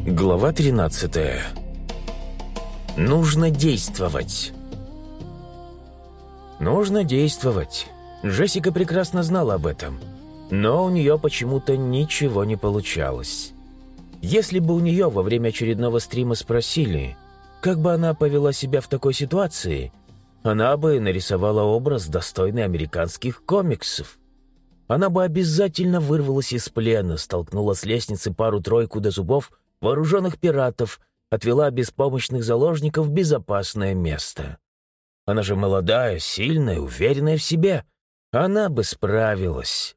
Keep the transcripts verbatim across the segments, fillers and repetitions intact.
Глава тринадцатая. Нужно действовать. Нужно действовать. Джессика прекрасно знала об этом, но у нее почему-то ничего не получалось. Если бы у нее во время очередного стрима спросили, как бы она повела себя в такой ситуации, она бы нарисовала образ, достойный американских комиксов. Она бы обязательно вырвалась из плена, столкнула с лестницы пару-тройку до зубов вооруженных пиратов, отвела беспомощных заложников в безопасное место. Она же молодая, сильная, уверенная в себе. Она бы справилась.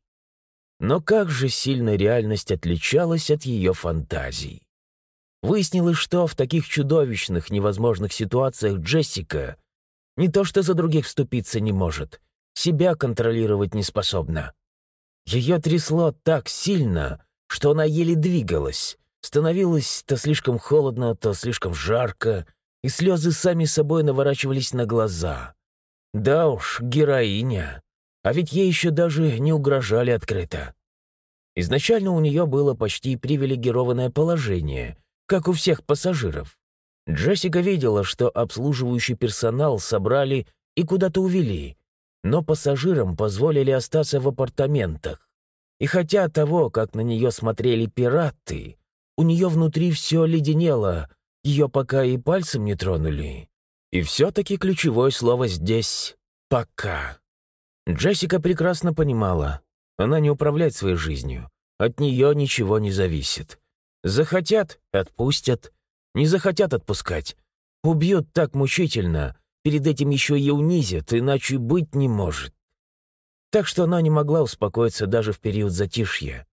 Но как же сильно реальность отличалась от ее фантазий. Выяснилось, что в таких чудовищных, невозможных ситуациях Джессика не то что за других вступиться не может, себя контролировать не способна. Ее трясло так сильно, что она еле двигалась. Становилось то слишком холодно, то слишком жарко, и слезы сами собой наворачивались на глаза. Да уж, героиня. А ведь ей еще даже не угрожали открыто. Изначально у нее было почти привилегированное положение, как у всех пассажиров. Джессика видела, что обслуживающий персонал собрали и куда-то увели, но пассажирам позволили остаться в апартаментах. И хотя того, как на нее смотрели пираты, у нее внутри все леденело, ее пока и пальцем не тронули. И все-таки ключевое слово здесь — «пока». Джессика прекрасно понимала, она не управляет своей жизнью, от нее ничего не зависит. Захотят — отпустят, не захотят отпускать. Убьют так мучительно, перед этим еще и унизят, иначе быть не может. Так что она не могла успокоиться даже в период затишья.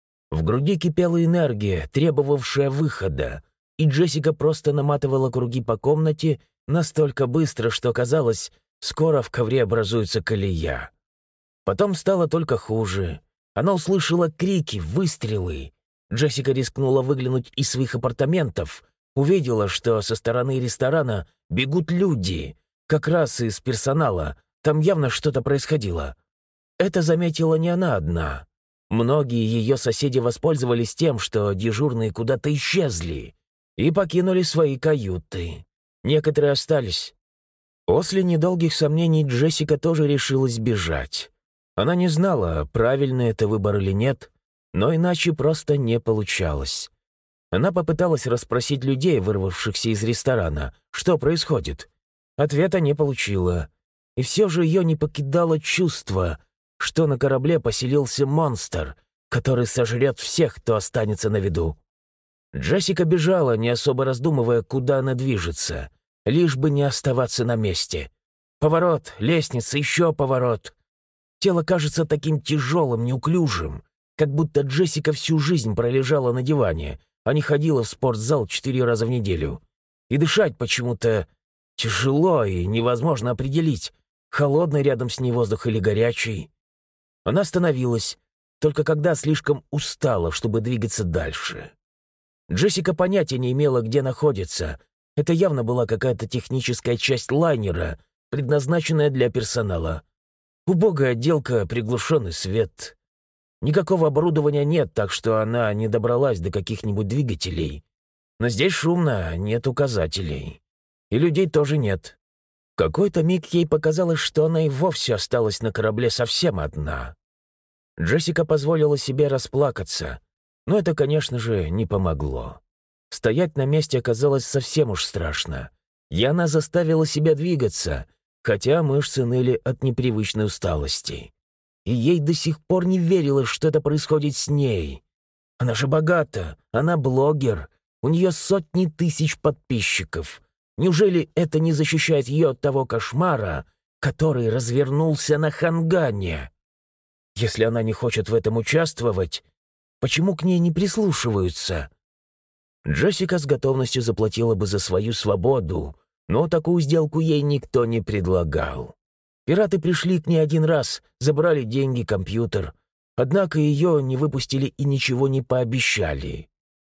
В груди кипела энергия, требовавшая выхода, и Джессика просто наматывала круги по комнате настолько быстро, что казалось, скоро в ковре образуется колея. Потом стало только хуже. Она услышала крики, выстрелы. Джессика рискнула выглянуть из своих апартаментов, увидела, что со стороны ресторана бегут люди, как раз из персонала, там явно что-то происходило. Это заметила не она одна. Многие ее соседи воспользовались тем, что дежурные куда-то исчезли и покинули свои каюты. Некоторые остались. После недолгих сомнений Джессика тоже решилась бежать. Она не знала, правильный это выбор или нет, но иначе просто не получалось. Она попыталась расспросить людей, вырвавшихся из ресторана, что происходит. Ответа не получила. И все же ее не покидало чувство, что на корабле поселился монстр, который сожрет всех, кто останется на виду. Джессика бежала, не особо раздумывая, куда она движется, лишь бы не оставаться на месте. Поворот, лестница, еще поворот. Тело кажется таким тяжелым, неуклюжим, как будто Джессика всю жизнь пролежала на диване, а не ходила в спортзал четыре раза в неделю. И дышать почему-то тяжело и невозможно определить, холодный рядом с ней воздух или горячий. Она остановилась, только когда слишком устала, чтобы двигаться дальше. Джессика понятия не имела, где находится. Это явно была какая-то техническая часть лайнера, предназначенная для персонала. Убогая отделка, приглушенный свет. Никакого оборудования нет, так что она не добралась до каких-нибудь двигателей. Но здесь шумно, нет указателей. И людей тоже нет. В какой-то миг ей показалось, что она и вовсе осталась на корабле совсем одна. Джессика позволила себе расплакаться, но это, конечно же, не помогло. Стоять на месте оказалось совсем уж страшно, и она заставила себя двигаться, хотя мышцы ныли от непривычной усталости. И ей до сих пор не верилось, что это происходит с ней. Она же богата, она блогер, у нее сотни тысяч подписчиков. Неужели это не защищает ее от того кошмара, который развернулся на Хангане? Если она не хочет в этом участвовать, почему к ней не прислушиваются? Джессика с готовностью заплатила бы за свою свободу, но такую сделку ей никто не предлагал. Пираты пришли к ней один раз, забрали деньги, компьютер. Однако ее не выпустили и ничего не пообещали.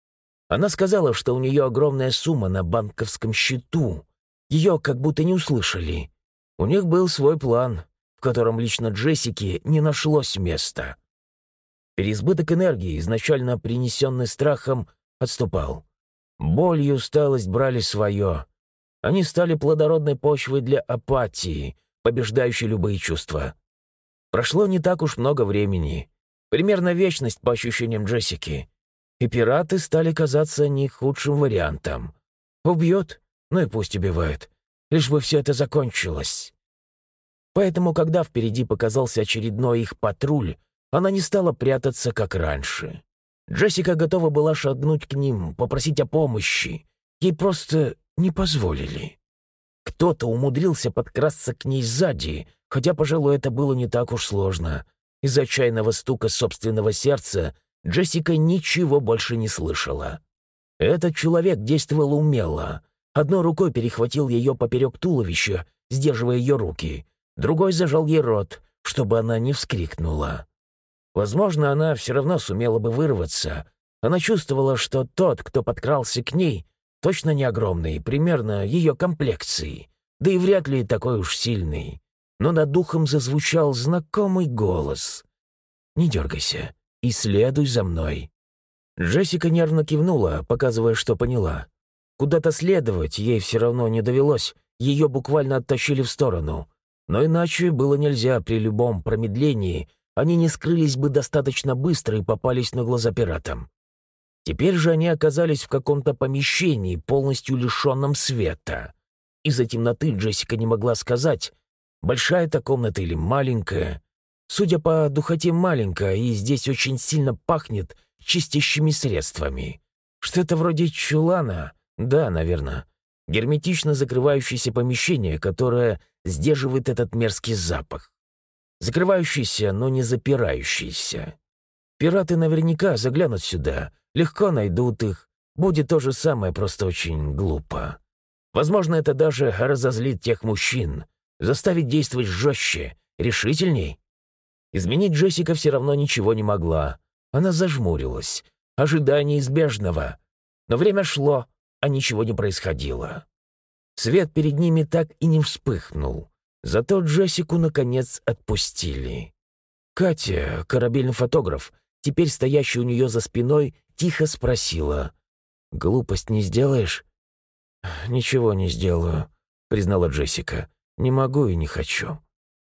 Она сказала, что у нее огромная сумма на банковском счету. Ее как будто не услышали. У них был свой план, в котором лично Джессике не нашлось места. Переизбыток энергии, изначально принесенный страхом, отступал. Боль и усталость брали свое. Они стали плодородной почвой для апатии, побеждающей любые чувства. Прошло не так уж много времени, примерно вечность по ощущениям Джессики, и пираты стали казаться не худшим вариантом. Убьет? Ну и пусть убивает, лишь бы все это закончилось. Поэтому, когда впереди показался очередной их патруль, она не стала прятаться, как раньше. Джессика готова была шагнуть к ним, попросить о помощи. Ей просто не позволили. Кто-то умудрился подкрасться к ней сзади, хотя, пожалуй, это было не так уж сложно. Из-за отчаянного стука собственного сердца Джессика ничего больше не слышала. Этот человек действовал умело. Одной рукой перехватил ее поперек туловища, сдерживая ее руки. Другой зажал ей рот, чтобы она не вскрикнула. Возможно, она все равно сумела бы вырваться. Она чувствовала, что тот, кто подкрался к ней, точно не огромный, примерно ее комплекции, да и вряд ли такой уж сильный. Но над духом зазвучал знакомый голос. «Не дергайся и следуй за мной». Джессика нервно кивнула, показывая, что поняла. Куда-то следовать ей все равно не довелось, ее буквально оттащили в сторону. Но иначе было нельзя, при любом промедлении они не скрылись бы достаточно быстро и попались на глаза пиратам. Теперь же они оказались в каком-то помещении, полностью лишенном света. Из-за темноты Джессика не могла сказать, большая эта комната или маленькая. Судя по духоте, маленькая, и здесь очень сильно пахнет чистящими средствами. Что-то вроде чулана, да, наверное. Герметично закрывающееся помещение, которое сдерживает этот мерзкий запах. Закрывающийся, но не запирающийся. Пираты наверняка заглянут сюда, легко найдут их. Будет то же самое, просто очень глупо. Возможно, это даже разозлит тех мужчин, заставит действовать жестче, решительней. Изменить Джессика все равно ничего не могла. Она зажмурилась, ожидая неизбежного. Но время шло, а ничего не происходило. Свет перед ними так и не вспыхнул. Зато Джессику, наконец, отпустили. Катя, корабельный фотограф, теперь стоящая у нее за спиной, тихо спросила. «Глупость не сделаешь?» «Ничего не сделаю», — признала Джессика. «Не могу и не хочу».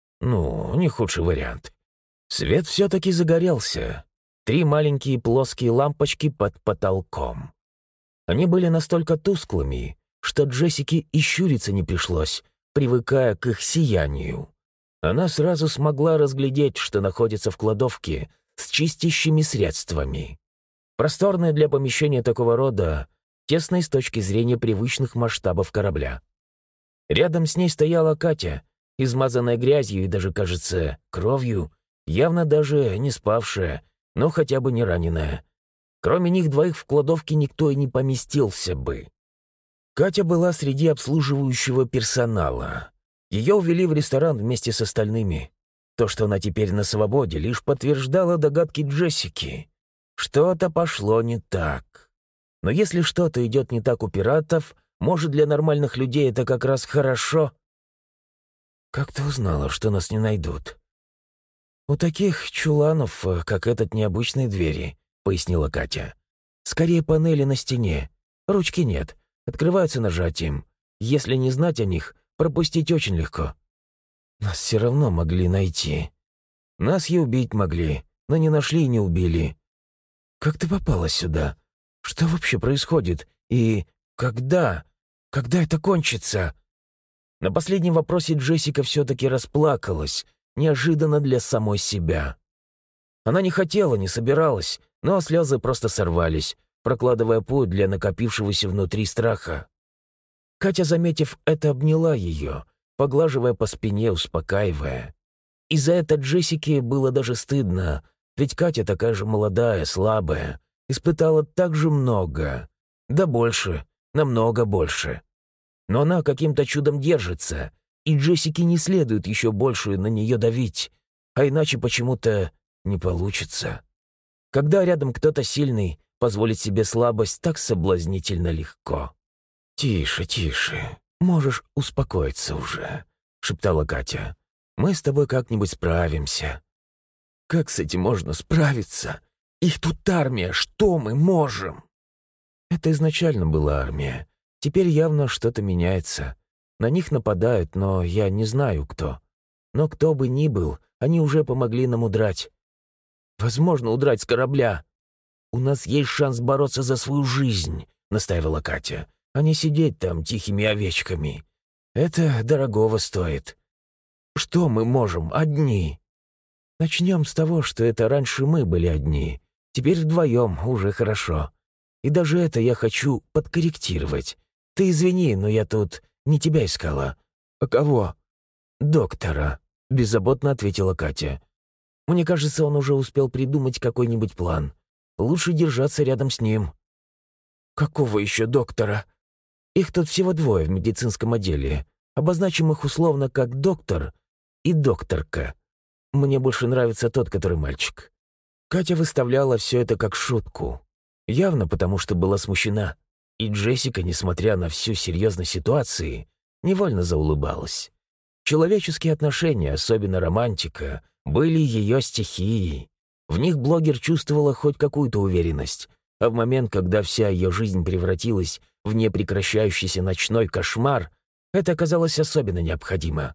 «Ну, не худший вариант». Свет все-таки загорелся. Три маленькие плоские лампочки под потолком. Они были настолько тусклыми, что Джессике и щуриться не пришлось, привыкая к их сиянию. Она сразу смогла разглядеть, что находится в кладовке с чистящими средствами. Просторное для помещения такого рода, тесное с точки зрения привычных масштабов корабля. Рядом с ней стояла Катя, измазанная грязью и даже, кажется, кровью, явно даже не спавшая, но хотя бы не раненая. Кроме них двоих в кладовке никто и не поместился бы. Катя была среди обслуживающего персонала. Ее увели в ресторан вместе с остальными. То, что она теперь на свободе, лишь подтверждало догадки Джессики. Что-то пошло не так. Но если что-то идет не так у пиратов, может, для нормальных людей это как раз хорошо. «Как ты узнала, что нас не найдут?» «У таких чуланов, как этот, необычные двери», — пояснила Катя. «Скорее панели на стене. Ручки нет. Открываются нажатием. Если не знать о них, пропустить очень легко. Нас все равно могли найти. Нас и убить могли, но не нашли и не убили. Как ты попала сюда? Что вообще происходит? И когда? Когда это кончится?» На последнем вопросе Джессика все-таки расплакалась, неожиданно для самой себя. Она не хотела, не собиралась, но слезы просто сорвались, прокладывая путь для накопившегося внутри страха. Катя, заметив это, обняла ее, поглаживая по спине, успокаивая. И за это Джессике было даже стыдно, ведь Катя такая же молодая, слабая, испытала так же много, да больше, намного больше. Но она каким-то чудом держится, и Джессике не следует еще больше на нее давить, а иначе почему-то не получится. Когда рядом кто-то сильный, позволить себе слабость так соблазнительно легко. «Тише, тише, можешь успокоиться уже», — шептала Катя. «Мы с тобой как-нибудь справимся». «Как с этим можно справиться? Их тут армия, что мы можем?» Это изначально была армия. Теперь явно что-то меняется. На них нападают, но я не знаю, кто. Но кто бы ни был, они уже помогли нам удрать. Возможно, удрать с корабля. У нас есть шанс бороться за свою жизнь, настаивала Катя, а не сидеть там тихими овечками. Это дорогого стоит. Что мы можем одни? Начнем с того, что это раньше мы были одни. Теперь вдвоем уже хорошо. И даже это я хочу подкорректировать. Ты извини, но я тут не тебя искала. А кого? Доктора, беззаботно ответила Катя. Мне кажется, он уже успел придумать какой-нибудь план. Лучше держаться рядом с ним. Какого еще доктора? Их тут всего двое в медицинском отделе. Обозначим их условно как доктор и докторка. Мне больше нравится тот, который мальчик. Катя выставляла все это как шутку. Явно потому, что была смущена. И Джессика, несмотря на всю серьезность ситуации, невольно заулыбалась. Человеческие отношения, особенно романтика, были ее стихией. В них блогер чувствовала хоть какую-то уверенность, а в момент, когда вся ее жизнь превратилась в непрекращающийся ночной кошмар, это оказалось особенно необходимо.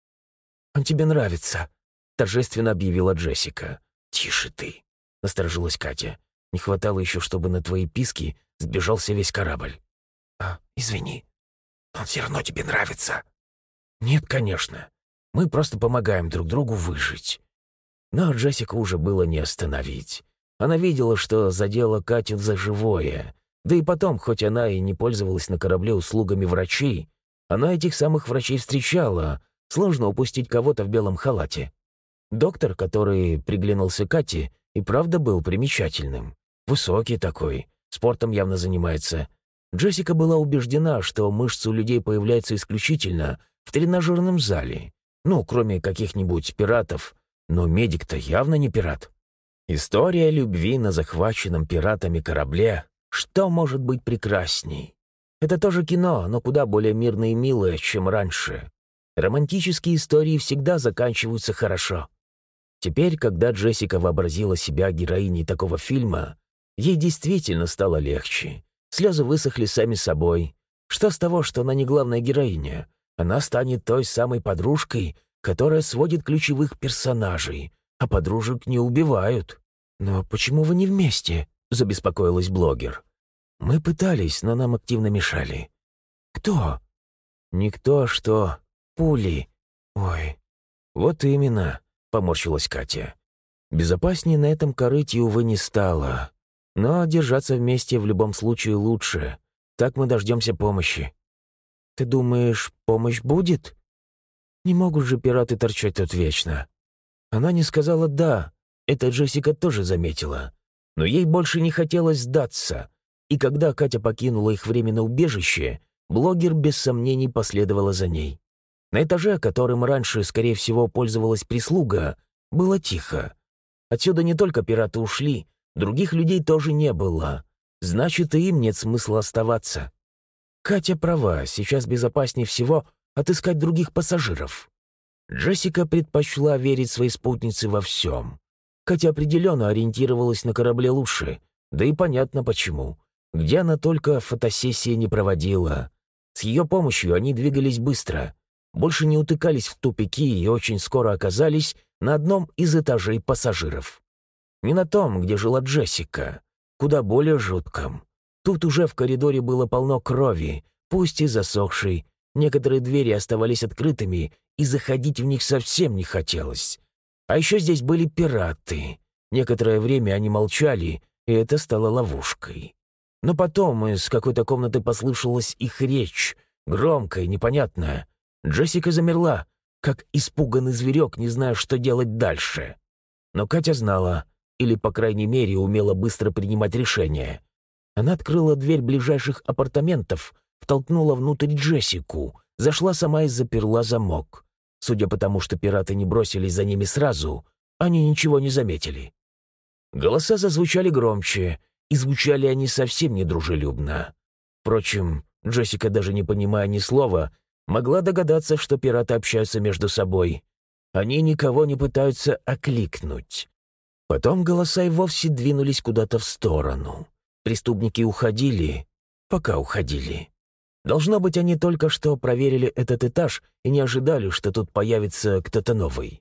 «Он тебе нравится», — торжественно объявила Джессика. «Тише ты», — насторожилась Катя. «Не хватало еще, чтобы на твои писки сбежался весь корабль». «А, извини, он все равно тебе нравится». «Нет, конечно. Мы просто помогаем друг другу выжить». Но Джессику уже было не остановить. Она видела, что задела Катю за живое. Да и потом, хоть она и не пользовалась на корабле услугами врачей, она этих самых врачей встречала. Сложно упустить кого-то в белом халате. Доктор, который приглянулся Кате, и правда был примечательным. Высокий такой, спортом явно занимается. Джессика была убеждена, что мышцы у людей появляются исключительно в тренажерном зале. Ну, кроме каких-нибудь пиратов. Но медик-то явно не пират. История любви на захваченном пиратами корабле. Что может быть прекрасней? Это тоже кино, но куда более мирное и милое, чем раньше. Романтические истории всегда заканчиваются хорошо. Теперь, когда Джессика вообразила себя героиней такого фильма, ей действительно стало легче. Слезы высохли сами собой. Что с того, что она не главная героиня? Она станет той самой подружкой, которая сводит ключевых персонажей, а подружек не убивают. «Но почему вы не вместе?» — забеспокоилась блогер. «Мы пытались, но нам активно мешали». «Кто?» «Никто, что... пули». «Ой, вот именно», — поморщилась Катя. «Безопаснее на этом корыте, увы, не стало. Но держаться вместе в любом случае лучше. Так мы дождемся помощи». «Ты думаешь, помощь будет?» «Не могут же пираты торчать тут вечно». Она не сказала «да», это Джессика тоже заметила. Но ей больше не хотелось сдаться. И когда Катя покинула их временное убежище, блогер без сомнений последовала за ней. На этаже, которым раньше, скорее всего, пользовалась прислуга, было тихо. Отсюда не только пираты ушли, других людей тоже не было. Значит, и им нет смысла оставаться. Катя права, сейчас безопаснее всего отыскать других пассажиров. Джессика предпочла верить своей спутнице во всем. Катя определенно ориентировалась на корабле лучше, да и понятно почему. Где она только фотосессии не проводила. С ее помощью они двигались быстро, больше не утыкались в тупики и очень скоро оказались на одном из этажей пассажиров. Не на том, где жила Джессика, куда более жутком. Тут уже в коридоре было полно крови, пусть и засохшей. Некоторые двери оставались открытыми, и заходить в них совсем не хотелось. А еще здесь были пираты. Некоторое время они молчали, и это стало ловушкой. Но потом из какой-то комнаты послышалась их речь, громкая, непонятная. Джессика замерла, как испуганный зверек, не зная, что делать дальше. Но Катя знала, или, по крайней мере, умела быстро принимать решения. Она открыла дверь ближайших апартаментов, втолкнула внутрь Джессику, зашла сама и заперла замок. Судя по тому, что пираты не бросились за ними сразу, они ничего не заметили. Голоса зазвучали громче, и звучали они совсем недружелюбно. Впрочем, Джессика, даже не понимая ни слова, могла догадаться, что пираты общаются между собой. Они никого не пытаются окликнуть. Потом голоса и вовсе двинулись куда-то в сторону. Преступники уходили, пока уходили. Должно быть, они только что проверили этот этаж и не ожидали, что тут появится кто-то новый.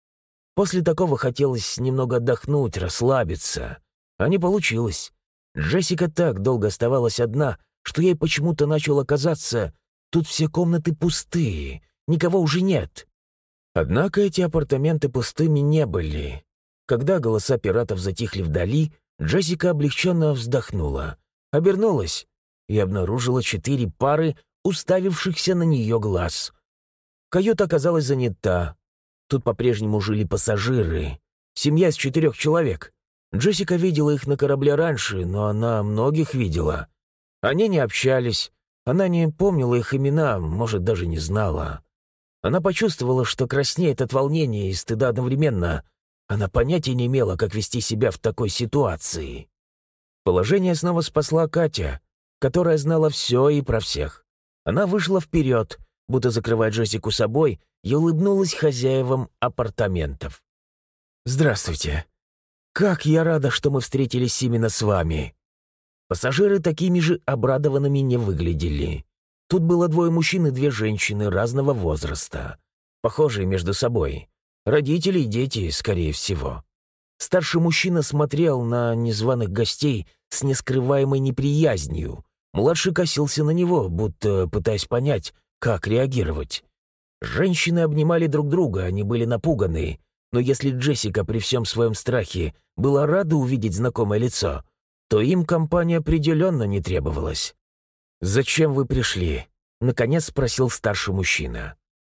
После такого хотелось немного отдохнуть, расслабиться. А не получилось. Джессика так долго оставалась одна, что ей почему-то начало казаться, тут все комнаты пустые, никого уже нет. Однако эти апартаменты пустыми не были. Когда голоса пиратов затихли вдали, Джессика облегченно вздохнула, обернулась и обнаружила четыре пары уставившихся на нее глаз. Каюта оказалась занята. Тут по-прежнему жили пассажиры. Семья из четырех человек. Джессика видела их на корабле раньше, но она многих видела. Они не общались. Она не помнила их имена, может, даже не знала. Она почувствовала, что краснеет от волнения и стыда одновременно. Она понятия не имела, как вести себя в такой ситуации. Положение снова спасла Катя, которая знала все и про всех. Она вышла вперед, будто закрывая Джессику собой, и улыбнулась хозяевам апартаментов. «Здравствуйте. Как я рада, что мы встретились именно с вами». Пассажиры такими же обрадованными не выглядели. Тут было двое мужчин и две женщины разного возраста, похожие между собой. Родители и дети, скорее всего. Старший мужчина смотрел на незваных гостей с нескрываемой неприязнью. Младший косился на него, будто пытаясь понять, как реагировать. Женщины обнимали друг друга, они были напуганы. Но если Джессика при всем своем страхе была рада увидеть знакомое лицо, то им компания определенно не требовалась. «Зачем вы пришли?» — наконец спросил старший мужчина.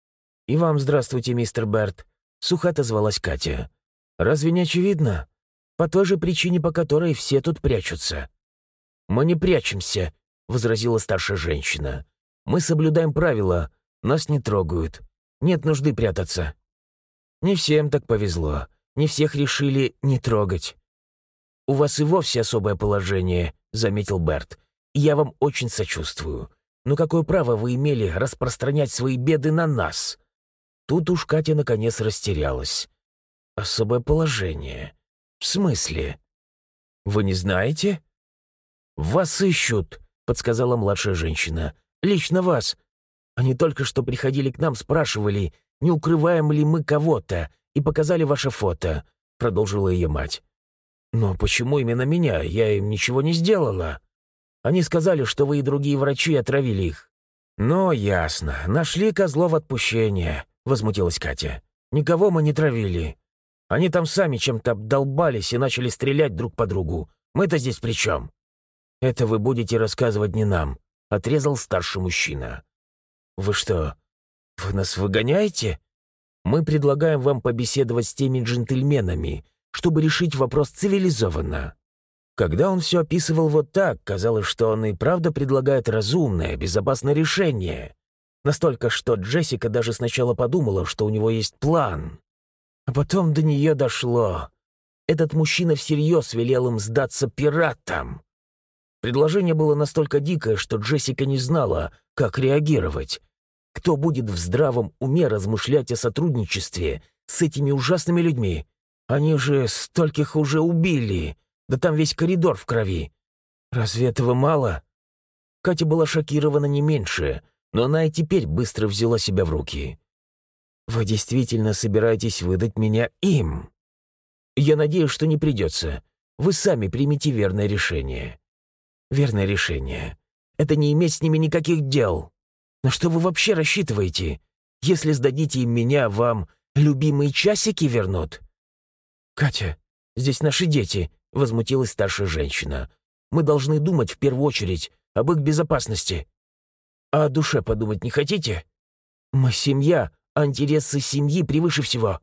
«И вам здравствуйте, мистер Берт», — сухо отозвалась Катя. «Разве не очевидно? По той же причине, по которой все тут прячутся». «Мы не прячемся», — возразила старшая женщина. «Мы соблюдаем правила, нас не трогают. Нет нужды прятаться». «Не всем так повезло, не всех решили не трогать». «У вас и вовсе особое положение», — заметил Берт. «Я вам очень сочувствую. Но какое право вы имели распространять свои беды на нас?» Тут уж Катя наконец растерялась. «Особое положение? В смысле? Вы не знаете?» «Вас ищут», — подсказала младшая женщина. «Лично вас. Они только что приходили к нам, спрашивали, не укрываем ли мы кого-то, и показали ваше фото», — продолжила ее мать. «Но почему именно меня? Я им ничего не сделала. Они сказали, что вы и другие врачи отравили их». «Ну, ясно. Нашли козлов отпущения», — возмутилась Катя. «Никого мы не травили. Они там сами чем-то обдолбались и начали стрелять друг по другу. Мы-то здесь при чем?» «Это вы будете рассказывать не нам», — отрезал старший мужчина. «Вы что, вы нас выгоняете? Мы предлагаем вам побеседовать с теми джентльменами, чтобы решить вопрос цивилизованно». Когда он все описывал вот так, казалось, что он и правда предлагает разумное, безопасное решение. Настолько, что Джессика даже сначала подумала, что у него есть план. А потом до нее дошло. Этот мужчина всерьез велел им сдаться пиратам. Предложение было настолько дикое, что Джессика не знала, как реагировать. Кто будет в здравом уме размышлять о сотрудничестве с этими ужасными людьми? Они же стольких уже убили. Да там весь коридор в крови. Разве этого мало? Катя была шокирована не меньше, но она и теперь быстро взяла себя в руки. «Вы действительно собираетесь выдать меня им?» «Я надеюсь, что не придется. Вы сами примите верное решение». «Верное решение. Это не иметь с ними никаких дел. На что вы вообще рассчитываете? Если сдадите им меня, вам любимые часики вернут?» «Катя, здесь наши дети», — возмутилась старшая женщина. «Мы должны думать в первую очередь об их безопасности. А о душе подумать не хотите? Мы семья, а интересы семьи превыше всего».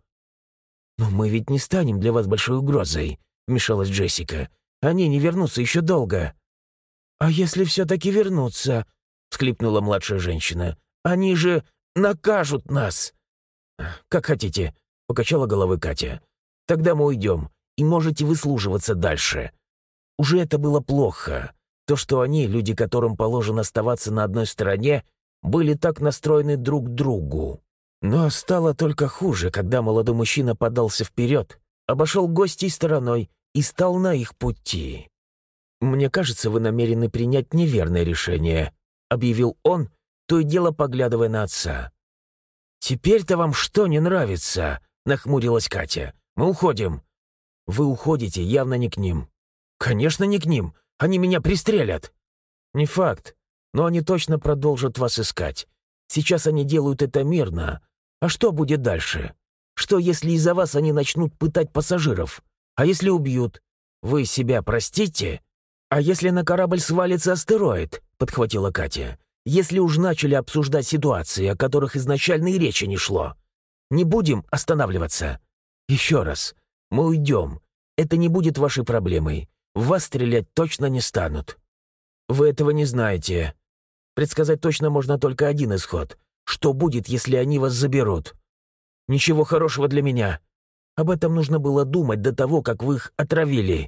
«Но мы ведь не станем для вас большой угрозой», — вмешалась Джессика. «Они не вернутся еще долго». «А если все-таки вернутся?» — всхлипнула младшая женщина. «Они же накажут нас!» «Как хотите», — покачала головой Катя. «Тогда мы уйдем, и можете выслуживаться дальше». Уже это было плохо. То, что они, люди, которым положено оставаться на одной стороне, были так настроены друг к другу. Но стало только хуже, когда молодой мужчина подался вперед, обошел гостей стороной и стал на их пути. «Мне кажется, вы намерены принять неверное решение», — объявил он, то и дело поглядывая на отца. «Теперь-то вам что не нравится?» — нахмурилась Катя. «Мы уходим». «Вы уходите явно не к ним». «Конечно, не к ним. Они меня пристрелят». «Не факт. Но они точно продолжат вас искать. Сейчас они делают это мирно. А что будет дальше? Что, если из-за вас они начнут пытать пассажиров? А если убьют? Вы себя простите? А если на корабль свалится астероид?» — подхватила Катя. «Если уж начали обсуждать ситуации, о которых изначально и речи не шло. Не будем останавливаться. Еще раз. Мы уйдем. Это не будет вашей проблемой. В вас стрелять точно не станут. Вы этого не знаете. Предсказать точно можно только один исход. Что будет, если они вас заберут? Ничего хорошего для меня. Об этом нужно было думать до того, как вы их отравили.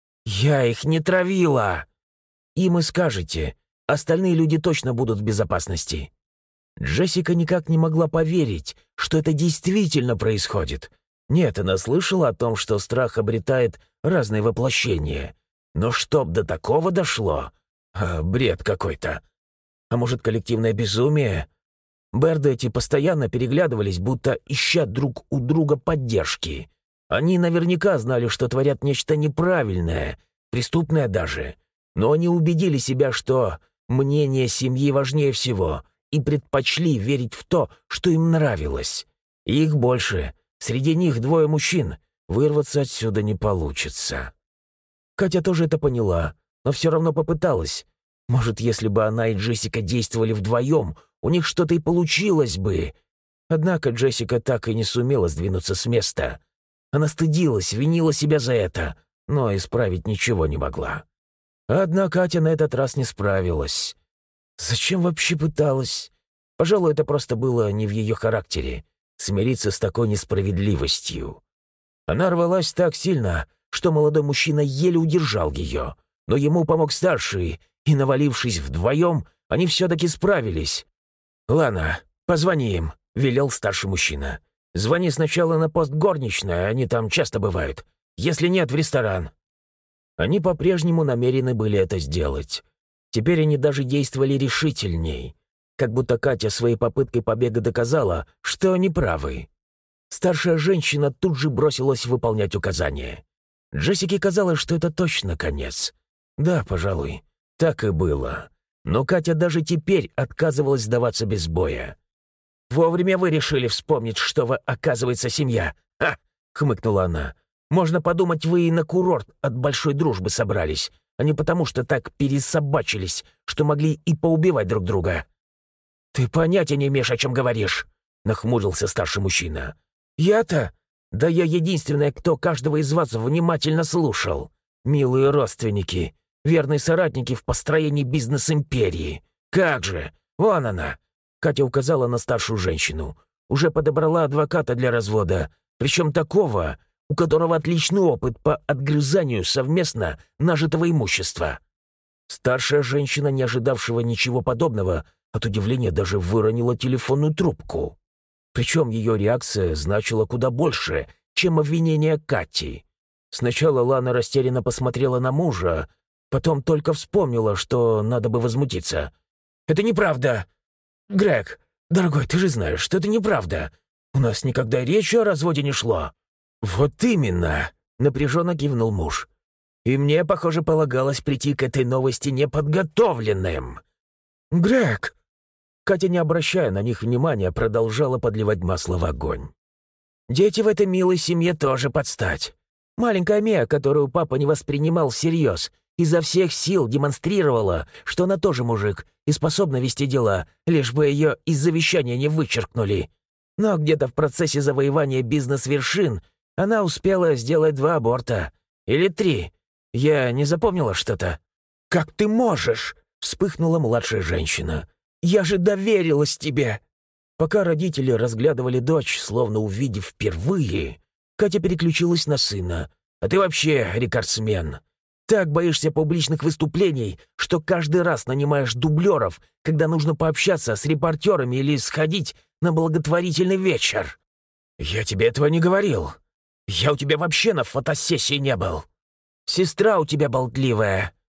Я их не травила. Им и скажете. Остальные люди точно будут в безопасности». Джессика никак не могла поверить, что это действительно происходит. Нет, она слышала о том, что страх обретает разные воплощения. Но чтоб до такого дошло? А, бред какой-то. А может, коллективное безумие? Бэрды эти постоянно переглядывались, будто ища друг у друга поддержки. Они наверняка знали, что творят нечто неправильное, преступное даже. Но они убедили себя, что мнение семьи важнее всего, и предпочли верить в то, что им нравилось. Их больше. Среди них двое мужчин. Вырваться отсюда не получится. Катя тоже это поняла, но все равно попыталась. Может, если бы она и Джессика действовали вдвоем, у них что-то и получилось бы. Однако Джессика так и не сумела сдвинуться с места. Она стыдилась, винила себя за это, но исправить ничего не могла. Однако Катя на этот раз не справилась. Зачем вообще пыталась? Пожалуй, это просто было не в ее характере — смириться с такой несправедливостью. Она рвалась так сильно, что молодой мужчина еле удержал ее, но ему помог старший, и, навалившись вдвоем, они все-таки справились. «Лана, позвони им», — велел старший мужчина. «Звони сначала на пост горничной, они там часто бывают. Если нет, в ресторан». Они по-прежнему намерены были это сделать. Теперь они даже действовали решительней, как будто Катя своей попыткой побега доказала, что они правы. Старшая женщина тут же бросилась выполнять указания. Джессике казалось, что это точно конец. Да, пожалуй, так и было. Но Катя даже теперь отказывалась сдаваться без боя. «Вовремя вы решили вспомнить, что вы, оказывается, семья. Ха!» — хмыкнула она. «Можно подумать, вы и на курорт от большой дружбы собрались, а не потому, что так пересобачились, что могли и поубивать друг друга». «Ты понятия не имеешь, о чем говоришь», — нахмурился старший мужчина. «Я-то? Да я единственный, кто каждого из вас внимательно слушал. Милые родственники, верные соратники в построении бизнес-империи. Как же! Вон она!» Катя указала на старшую женщину. «Уже подобрала адвоката для развода, причем такого, у которого отличный опыт по отгрызанию совместно нажитого имущества». Старшая женщина, не ожидавшего ничего подобного, от удивления даже выронила телефонную трубку. Причем ее реакция значила куда больше, чем обвинение Кати. Сначала Лана растерянно посмотрела на мужа, потом только вспомнила, что надо бы возмутиться. «Это неправда! Грег, дорогой, ты же знаешь, что это неправда. У нас никогда речи о разводе не шло». «Вот именно!» — напряженно кивнул муж. «И мне, похоже, полагалось прийти к этой новости неподготовленным». «Грег!» Катя, не обращая на них внимания, продолжала подливать масло в огонь. «Дети в этой милой семье тоже подстать. Маленькая Мия, которую папа не воспринимал всерьез, изо всех сил демонстрировала, что она тоже мужик и способна вести дела, лишь бы ее из завещания не вычеркнули. Но где-то в процессе завоевания бизнес-вершин она успела сделать два аборта. Или три. Я не запомнила что-то». «Как ты можешь?» — вспыхнула младшая женщина. «Я же доверилась тебе!» Пока родители разглядывали дочь, словно увидев впервые, Катя переключилась на сына. «А ты вообще рекордсмен. Так боишься публичных выступлений, что каждый раз нанимаешь дублеров, когда нужно пообщаться с репортерами или сходить на благотворительный вечер». «Я тебе этого не говорил. Я у тебя вообще на фотосессии не был. Сестра у тебя болтливая.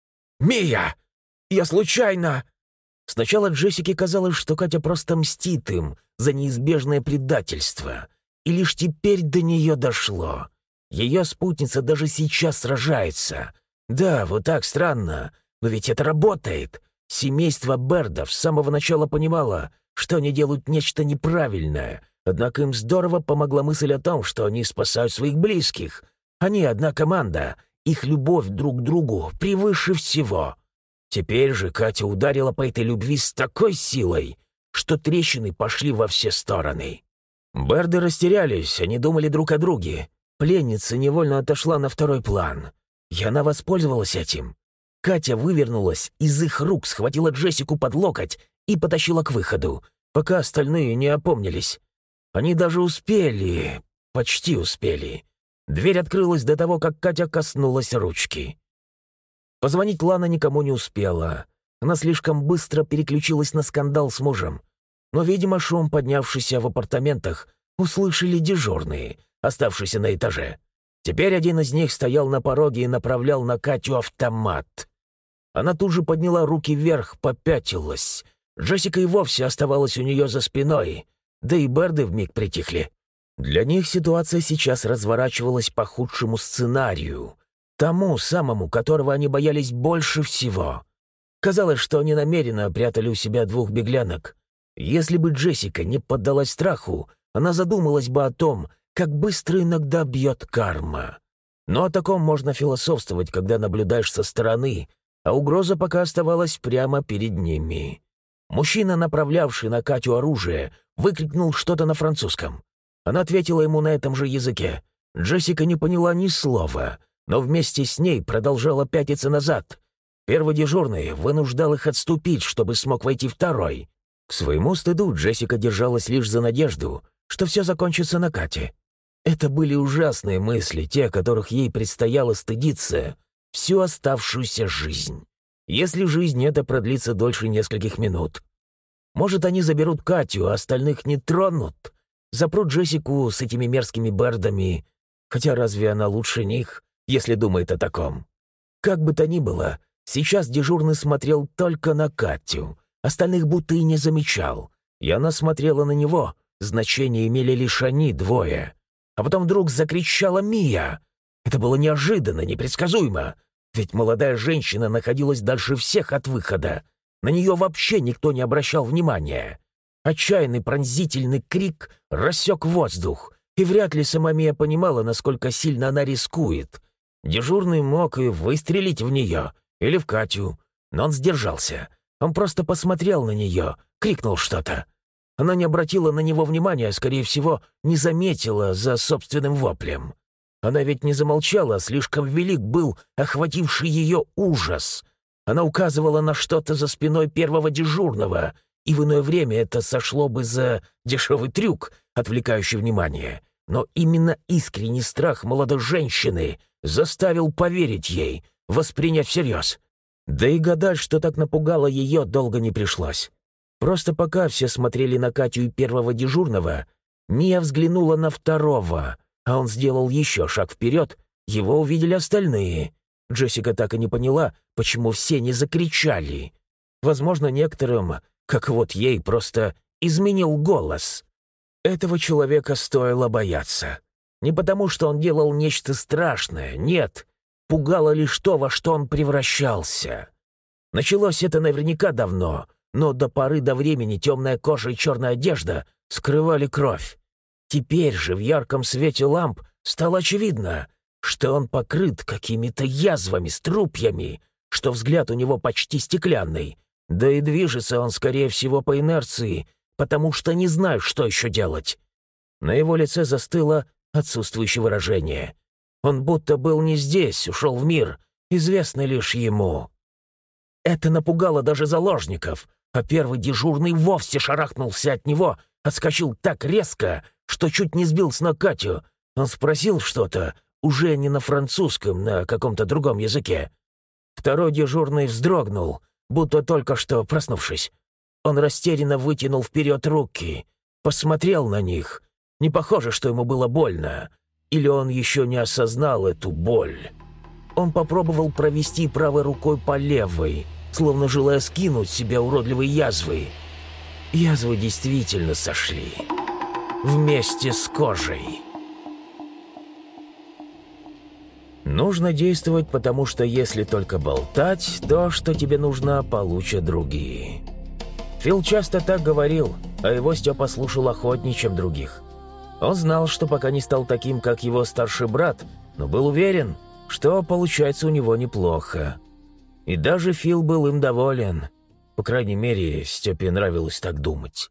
«Мия! Я случайно...» Сначала Джессике казалось, что Катя просто мстит им за неизбежное предательство. И лишь теперь до нее дошло. Ее спутница даже сейчас сражается. Да, вот так странно, но ведь это работает. Семейство Бердов с самого начала понимало, что они делают нечто неправильное, однако им здорово помогла мысль о том, что они спасают своих близких. Они одна команда, их любовь друг к другу превыше всего. Теперь же Катя ударила по этой любви с такой силой, что трещины пошли во все стороны. Берды растерялись, они думали друг о друге. Пленница невольно отошла на второй план. И она воспользовалась этим. Катя вывернулась из их рук, схватила Джессику под локоть и потащила к выходу, пока остальные не опомнились. Они даже успели, почти успели. Дверь открылась до того, как Катя коснулась ручки. Позвонить Лана никому не успела. Она слишком быстро переключилась на скандал с мужем. Но, видимо, шум, поднявшийся в апартаментах, услышали дежурные, оставшиеся на этаже. Теперь один из них стоял на пороге и направлял на Катю автомат. Она тут же подняла руки вверх, попятилась. Джессика и вовсе оставалась у нее за спиной, да и Берды вмиг притихли. Для них ситуация сейчас разворачивалась по худшему сценарию, тому самому, которого они боялись больше всего. Казалось, что они намеренно прятали у себя двух беглянок. Если бы Джессика не поддалась страху, она задумалась бы о том, как быстро иногда бьет карма. Но о таком можно философствовать, когда наблюдаешь со стороны, а угроза пока оставалась прямо перед ними. Мужчина, направлявший на Катю оружие, выкрикнул что-то на французском. Она ответила ему на этом же языке. Джессика не поняла ни слова, но вместе с ней продолжала пятиться назад. Первый дежурный вынуждал их отступить, чтобы смог войти второй. К своему стыду Джессика держалась лишь за надежду, что все закончится на Кате. Это были ужасные мысли, те, которых ей предстояло стыдиться всю оставшуюся жизнь. Если жизнь эта продлится дольше нескольких минут. Может, они заберут Катю, а остальных не тронут, запрут Джессику с этими мерзкими Бердами, хотя разве она лучше них, если думает о таком? Как бы то ни было, сейчас дежурный смотрел только на Катю, остальных будто и не замечал, и она смотрела на него, значение имели лишь они двое. А потом вдруг закричала Мия. Это было неожиданно, непредсказуемо, ведь молодая женщина находилась дальше всех от выхода. На нее вообще никто не обращал внимания. Отчаянный пронзительный крик рассек воздух, и вряд ли сама Мия понимала, насколько сильно она рискует. Дежурный мог и выстрелить в нее или в Катю, но он сдержался. Он просто посмотрел на нее, крикнул что-то. Она не обратила на него внимания, скорее всего, не заметила за собственным воплем. Она ведь не замолчала, слишком велик был охвативший ее ужас. Она указывала на что-то за спиной первого дежурного, и в иное время это сошло бы за дешевый трюк, отвлекающий внимание. Но именно искренний страх молодой женщины заставил поверить ей, воспринять всерьез. Да и гадать, что так напугало ее, долго не пришлось. Просто пока все смотрели на Катю и первого дежурного, Мия взглянула на второго, а он сделал еще шаг вперед, его увидели остальные. Джессика так и не поняла, почему все не закричали. Возможно, некоторым, как вот ей, просто изменил голос. Этого человека стоило бояться. Не потому, что он делал нечто страшное, нет. Пугало лишь то, во что он превращался. Началось это наверняка давно, но до поры до времени темная кожа и черная одежда скрывали кровь. Теперь же в ярком свете ламп стало очевидно, что он покрыт какими-то язвами, струпьями, что взгляд у него почти стеклянный, да и движется он, скорее всего, по инерции, потому что не знаю, что еще делать. На его лице застыло отсутствующее выражение. Он будто был не здесь, ушел в мир, известный лишь ему. Это напугало даже заложников, а первый дежурный вовсе шарахнулся от него, отскочил так резко, что чуть не сбил с ног Катю. Он спросил что-то, уже не на французском, на каком-то другом языке. Второй дежурный вздрогнул, будто только что проснувшись. Он растерянно вытянул вперед руки, посмотрел на них. Не похоже, что ему было больно. Или он еще не осознал эту боль. он попробовал провести правой рукой по левой, словно желая скинуть с себя уродливые язвы. Язвы действительно сошли. Вместе с кожей. Нужно действовать, потому что если только болтать, то, что тебе нужно, получат другие. Фил часто так говорил, а его Степа слушал охотнее, чем других. Он знал, что пока не стал таким, как его старший брат, но был уверен, что получается у него неплохо. И даже Фил был им доволен. По крайней мере, Степе нравилось так думать.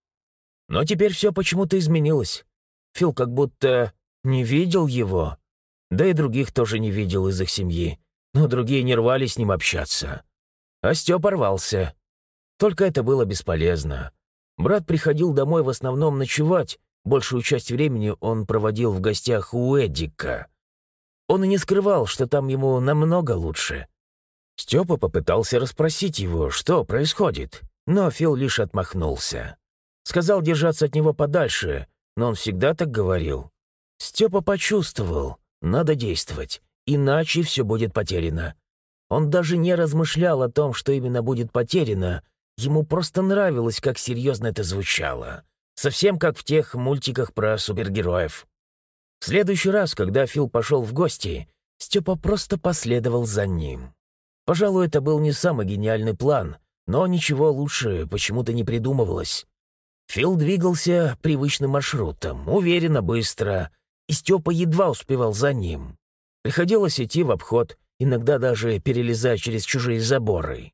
Но теперь все почему-то изменилось. Фил как будто не видел его, да и других тоже не видел из их семьи, но другие не рвались с ним общаться. А Степа рвался. Только это было бесполезно. Брат приходил домой в основном ночевать, большую часть времени он проводил в гостях у Эдика. Он и не скрывал, что там ему намного лучше. Степа попытался расспросить его, что происходит, но Фил лишь отмахнулся. Сказал держаться от него подальше, но он всегда так говорил. Степа почувствовал, надо действовать, иначе все будет потеряно. Он даже не размышлял о том, что именно будет потеряно, ему просто нравилось, как серьезно это звучало. Совсем как в тех мультиках про супергероев. В следующий раз, когда Фил пошел в гости, Степа просто последовал за ним. Пожалуй, это был не самый гениальный план, но ничего лучше почему-то не придумывалось. Фил двигался привычным маршрутом, уверенно, быстро, и Степа едва успевал за ним. Приходилось идти в обход, иногда даже перелезая через чужие заборы.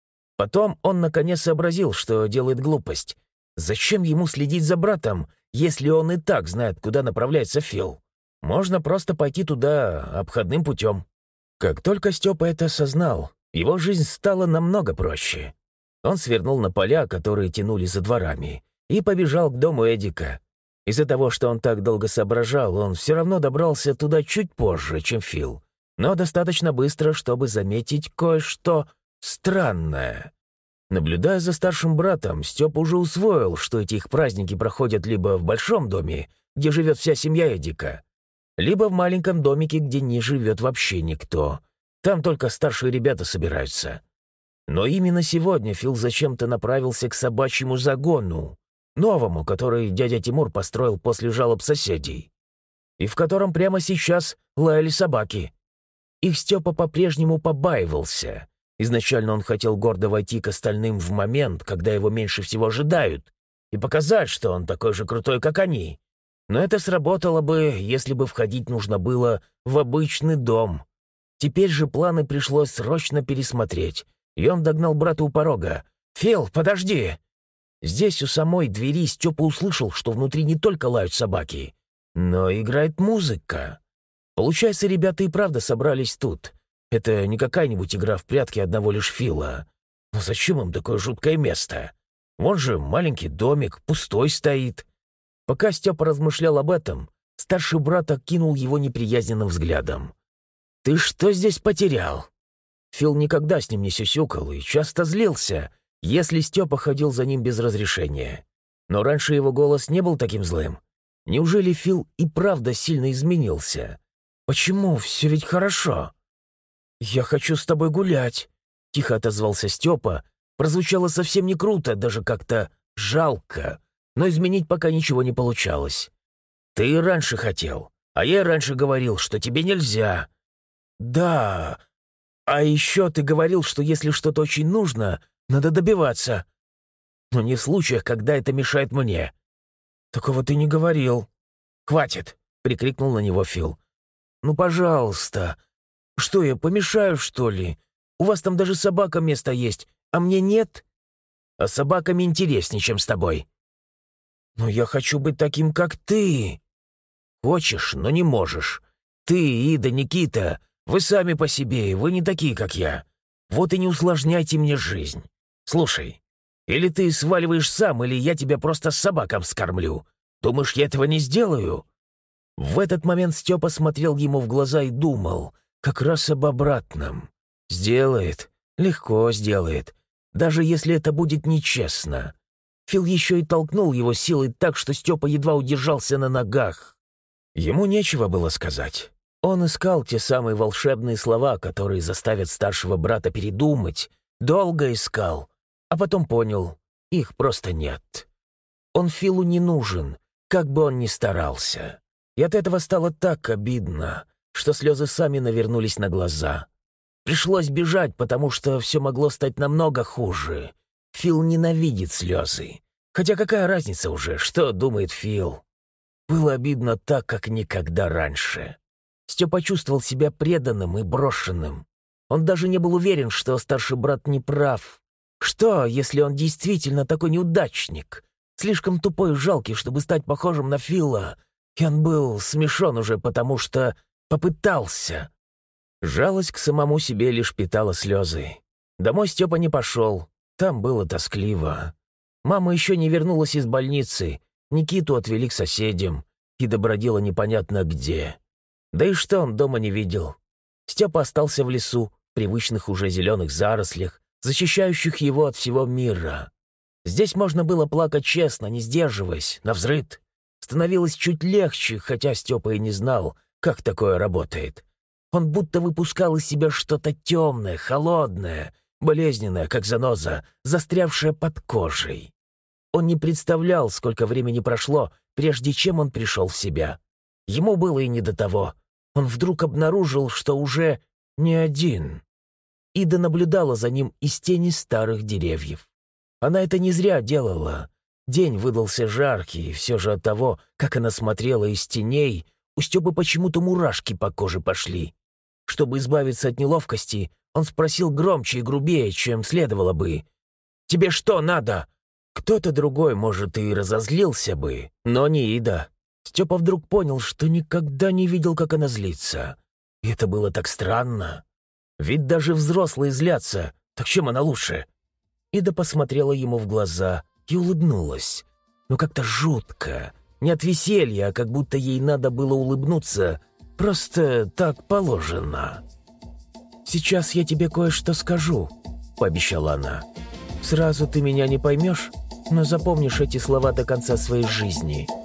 Потом он наконец сообразил, что делает глупость. Зачем ему следить за братом, если он и так знает, куда направляется Фил? Можно просто пойти туда обходным путем. Как только Степа это осознал, его жизнь стала намного проще. Он свернул на поля, которые тянули за дворами, и побежал к дому Эдика. Из-за того, что он так долго соображал, он все равно добрался туда чуть позже, чем Фил, но достаточно быстро, чтобы заметить кое-что странное. Наблюдая за старшим братом, Степа уже усвоил, что эти их праздники проходят либо в большом доме, где живет вся семья Эдика, либо в маленьком домике, где не живет вообще никто. Там только старшие ребята собираются. Но именно сегодня Фил зачем-то направился к собачьему загону, новому, который дядя Тимур построил после жалоб соседей, и в котором прямо сейчас лаяли собаки. Их Степа по-прежнему побаивался. Изначально он хотел гордо войти к остальным в момент, когда его меньше всего ожидают, и показать, что он такой же крутой, как они. Но это сработало бы, если бы входить нужно было в обычный дом. Теперь же планы пришлось срочно пересмотреть, и он догнал брата у порога. «Фил, подожди!» Здесь у самой двери Степа услышал, что внутри не только лают собаки, но играет музыка. Получается, ребята и правда собрались тут. Это не какая-нибудь игра в прятки одного лишь Фила. Но зачем им такое жуткое место? Вон же маленький домик, пустой стоит. Пока Степа размышлял об этом, старший брат окинул его неприязненным взглядом. «Ты что здесь потерял?» Фил никогда с ним не сюсюкал и часто злился, если Степа ходил за ним без разрешения. Но раньше его голос не был таким злым. Неужели Фил и правда сильно изменился? Почему? Все ведь хорошо. «Я хочу с тобой гулять», — тихо отозвался Степа. Прозвучало совсем не круто, даже как-то жалко, но изменить пока ничего не получалось. «Ты и раньше хотел, а я и раньше говорил, что тебе нельзя». «Да, а еще ты говорил, что если что-то очень нужно, надо добиваться. Но не в случаях, когда это мешает мне». «Такого ты не говорил». «Хватит!» — прикрикнул на него Фил. «Ну, пожалуйста. Что, я помешаю, что ли? У вас там даже собака место есть, а мне нет? А с собаками интереснее, чем с тобой». «Но я хочу быть таким, как ты». «Хочешь, но не можешь. Ты, Ида, Никита, вы сами по себе, вы не такие, как я. Вот и не усложняйте мне жизнь. Слушай, или ты сваливаешь сам, или я тебя просто с собакам скормлю. Думаешь, я этого не сделаю?» В этот момент Степа смотрел ему в глаза и думал как раз об обратном. «Сделает, легко сделает, даже если это будет нечестно». Фил еще и толкнул его силой так, что Степа едва удержался на ногах. Ему нечего было сказать. Он искал те самые волшебные слова, которые заставят старшего брата передумать. Долго искал, а потом понял, их просто нет. Он Филу не нужен, как бы он ни старался. И от этого стало так обидно, что слезы сами навернулись на глаза. Пришлось бежать, потому что все могло стать намного хуже. Фил ненавидит слезы. Хотя какая разница уже, что думает Фил? Было обидно так, как никогда раньше. Степа чувствовал себя преданным и брошенным. Он даже не был уверен, что старший брат не прав. Что, если он действительно такой неудачник? Слишком тупой и жалкий, чтобы стать похожим на Фила. И он был смешон уже, потому что попытался. Жалость к самому себе лишь питала слезы. Домой Степа не пошел. Там было тоскливо. Мама еще не вернулась из больницы. Никиту отвели к соседям. И добродела непонятно где. Да и что он дома не видел? Степа остался в лесу, в привычных уже зеленых зарослях, защищающих его от всего мира. Здесь можно было плакать честно, не сдерживаясь, навзрыд. Становилось чуть легче, хотя Степа и не знал, как такое работает. Он будто выпускал из себя что-то темное, холодное, болезненное, как заноза, застрявшая под кожей. Он не представлял, сколько времени прошло, прежде чем он пришел в себя. Ему было и не до того. Он вдруг обнаружил, что уже не один. Ида наблюдала за ним из тени старых деревьев. Она это не зря делала. День выдался жаркий, и все же от того, как она смотрела из теней, у Степы почему-то мурашки по коже пошли. Чтобы избавиться от неловкости, он спросил громче и грубее, чем следовало бы. «Тебе что надо?» Кто-то другой, может, и разозлился бы, но не Ида. Степа вдруг понял, что никогда не видел, как она злится. И это было так странно. Ведь даже взрослые злятся, так чем она лучше? Ида посмотрела ему в глаза и улыбнулась. Но как-то жутко. Не от веселья, а как будто ей надо было улыбнуться. Просто так положено. «Сейчас я тебе кое-что скажу», — пообещала она. «Сразу ты меня не поймешь, но запомнишь эти слова до конца своей жизни».